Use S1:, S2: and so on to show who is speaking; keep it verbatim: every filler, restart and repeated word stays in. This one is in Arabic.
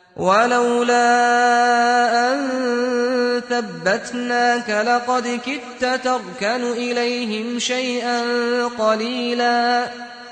S1: ولولا أن ثبتناك لقد كدت تركن إليهم شيئا قليلا